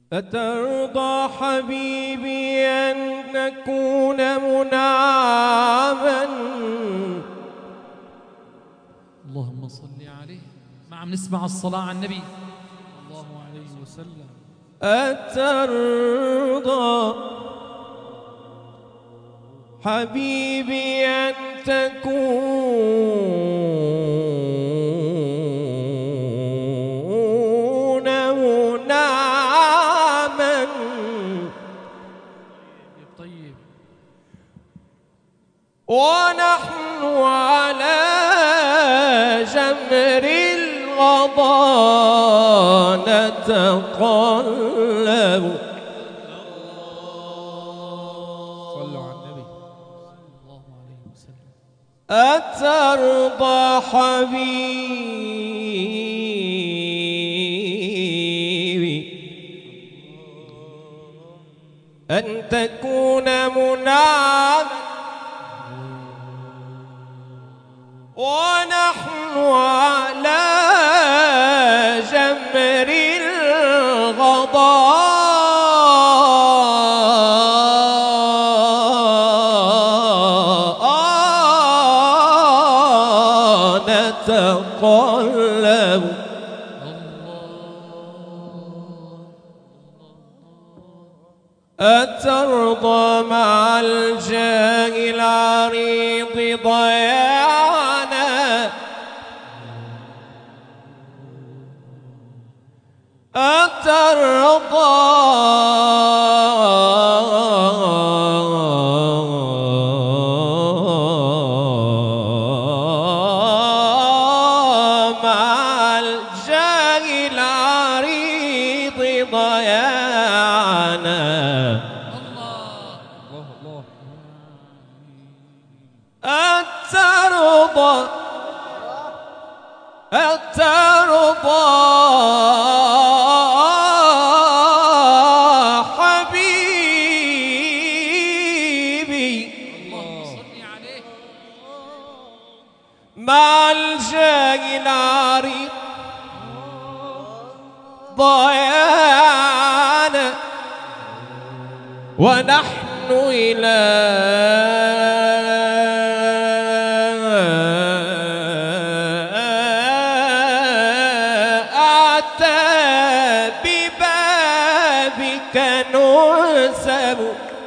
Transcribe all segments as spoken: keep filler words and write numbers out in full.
أترضى حبيبي أن نكون منعما؟ اللهم صل عليه. ما عم نسمع الصلاة على النبي صلى الله عليه وسلم. أترضى حبيبي أن تكون منعما؟ طيب ونحن على جمر الغضا نتقلب. صلوا على النبي صلى الله عليه وسلم. أترضى حبيبي أن تكون منعما؟ ونحن على جمر الغضا نتقلب. أترضى مع الجاه العريض ضياعنا؟ أترضى مع الجاه العريض ضياعنا؟ أترضى أترضى حبيبي مع الجاه العريض ضياعنا ونحن إلى أعتاب بابك نسب.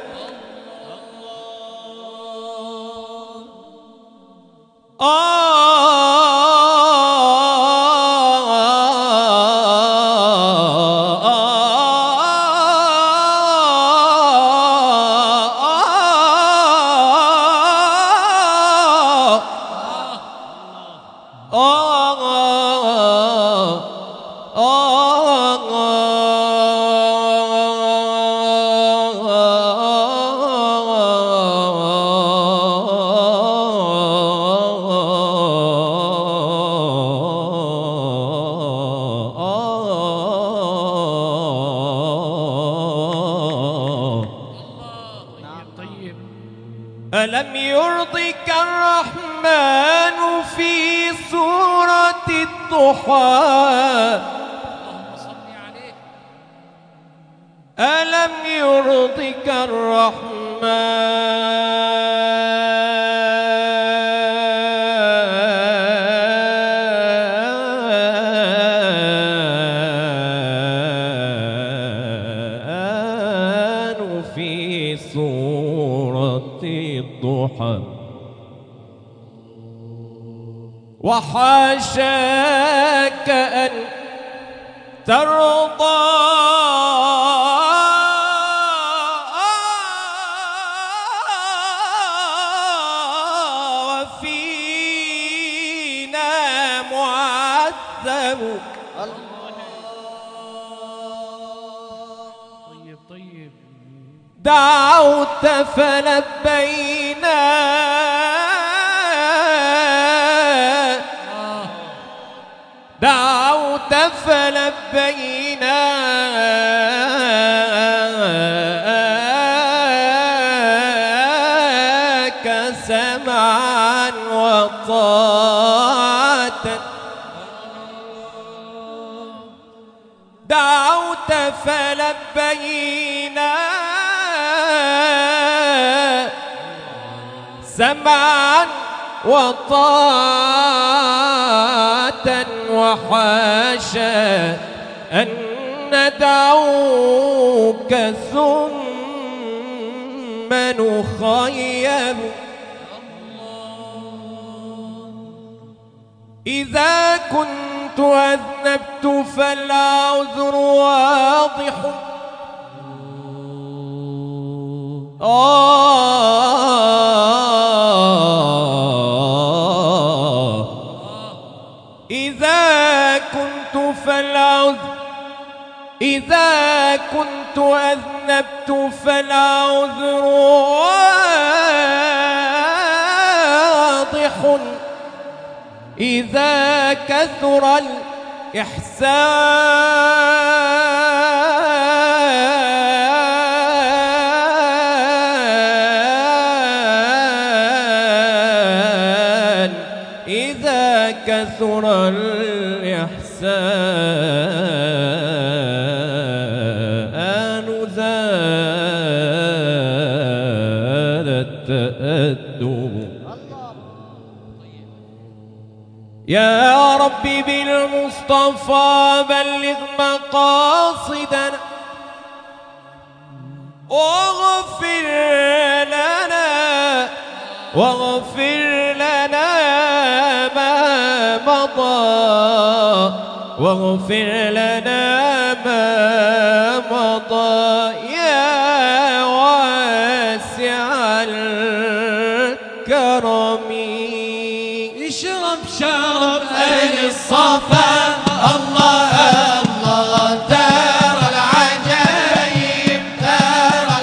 ألم يرضك الرحمن في سورة الضحى؟ اللهم صل عليه. ألم يرضك الرحمن في سورة الضحى؟ وحاشاك أن ترضى وفينا معذب. طيب طيب. دعوت فلبينا دعوت فلبيناك سمعا وطاعة. دعوت فلبينا سمعا وطاعة وحاشا أن ندعوك ثم نخيب. إذا كنت أذنبت فالعذر واضح. آه إذا كنت فالعذر إذا كنت أذنبت فالعذر واضح. إذا كثر الإحسان إذا كثر الإحسان زاد التأدب. يا ربي بالمصطفى بلغ مقاصدنا واغفر لنا واغفر لنا ما مضى واغفر لنا ما مضى يا واسع الكرم. اشرب شرب أهل الصفا الله الله ترى العجايب ترى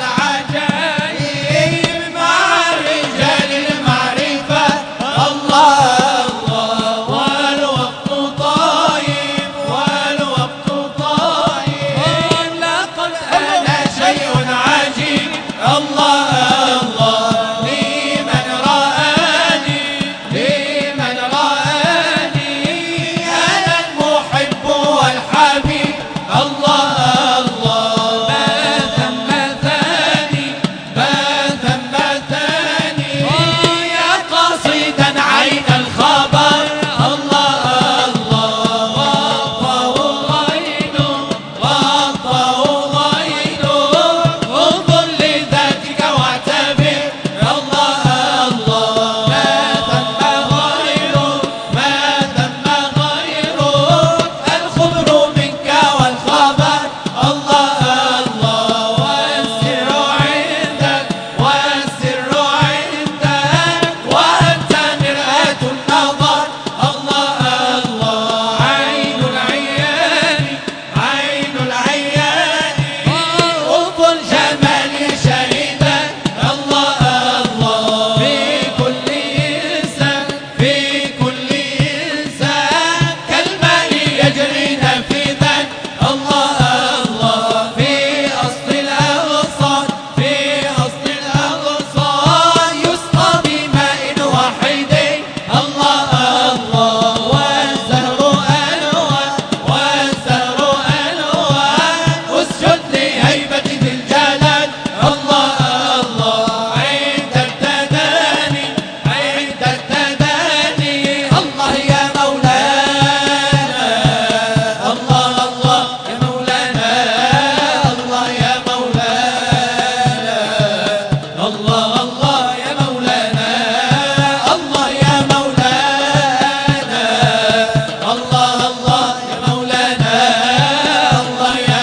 العجايب مع رجال المعرفة الله الله والوقت طايب والوقت طايب لقد أنا شيء عجيب الله الله لمن رآني لمن رآني أنا المحب والحبيب الله الله ما ثم ثاني ما ثم ثاني يا قصيدا عين الخبر الله الله غطاه غين غطاه غين انظر لذاتك واعتبر الله الله ما ثم غيره ما ثم غيره الخبر منك والخبر الله الله والسر عندك والسر عندك وأنت مرآة النظر الله الله عين العيان عين العيان انظر جمالي شهيدا الله الله في كل إنسان في كل إنسان كالماء يجري نفيذا الله الله في أصل الأغصان في أصل الأغصان يسقى بماء واحد الله الله والزهر ألوان والزهر ألوان اسجد لهيبة ذي الجلال الله الله عند التداني عند التداني الله يا مولانا الله الله يا مولانا الله يا مولانا الله الله يا مولانا الله يا مولانا الله الله يا مولانا الله يا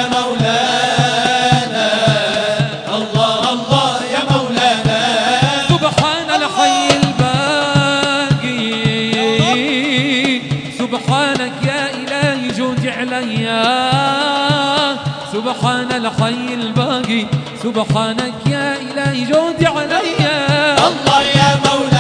مولانا الله الله يا مولانا. سبحان الحي الباقي سبحانك يا إلهي جود عليا سبحان الحي الباقي سبحانك يا إلهي جود عليا الله يا مولانا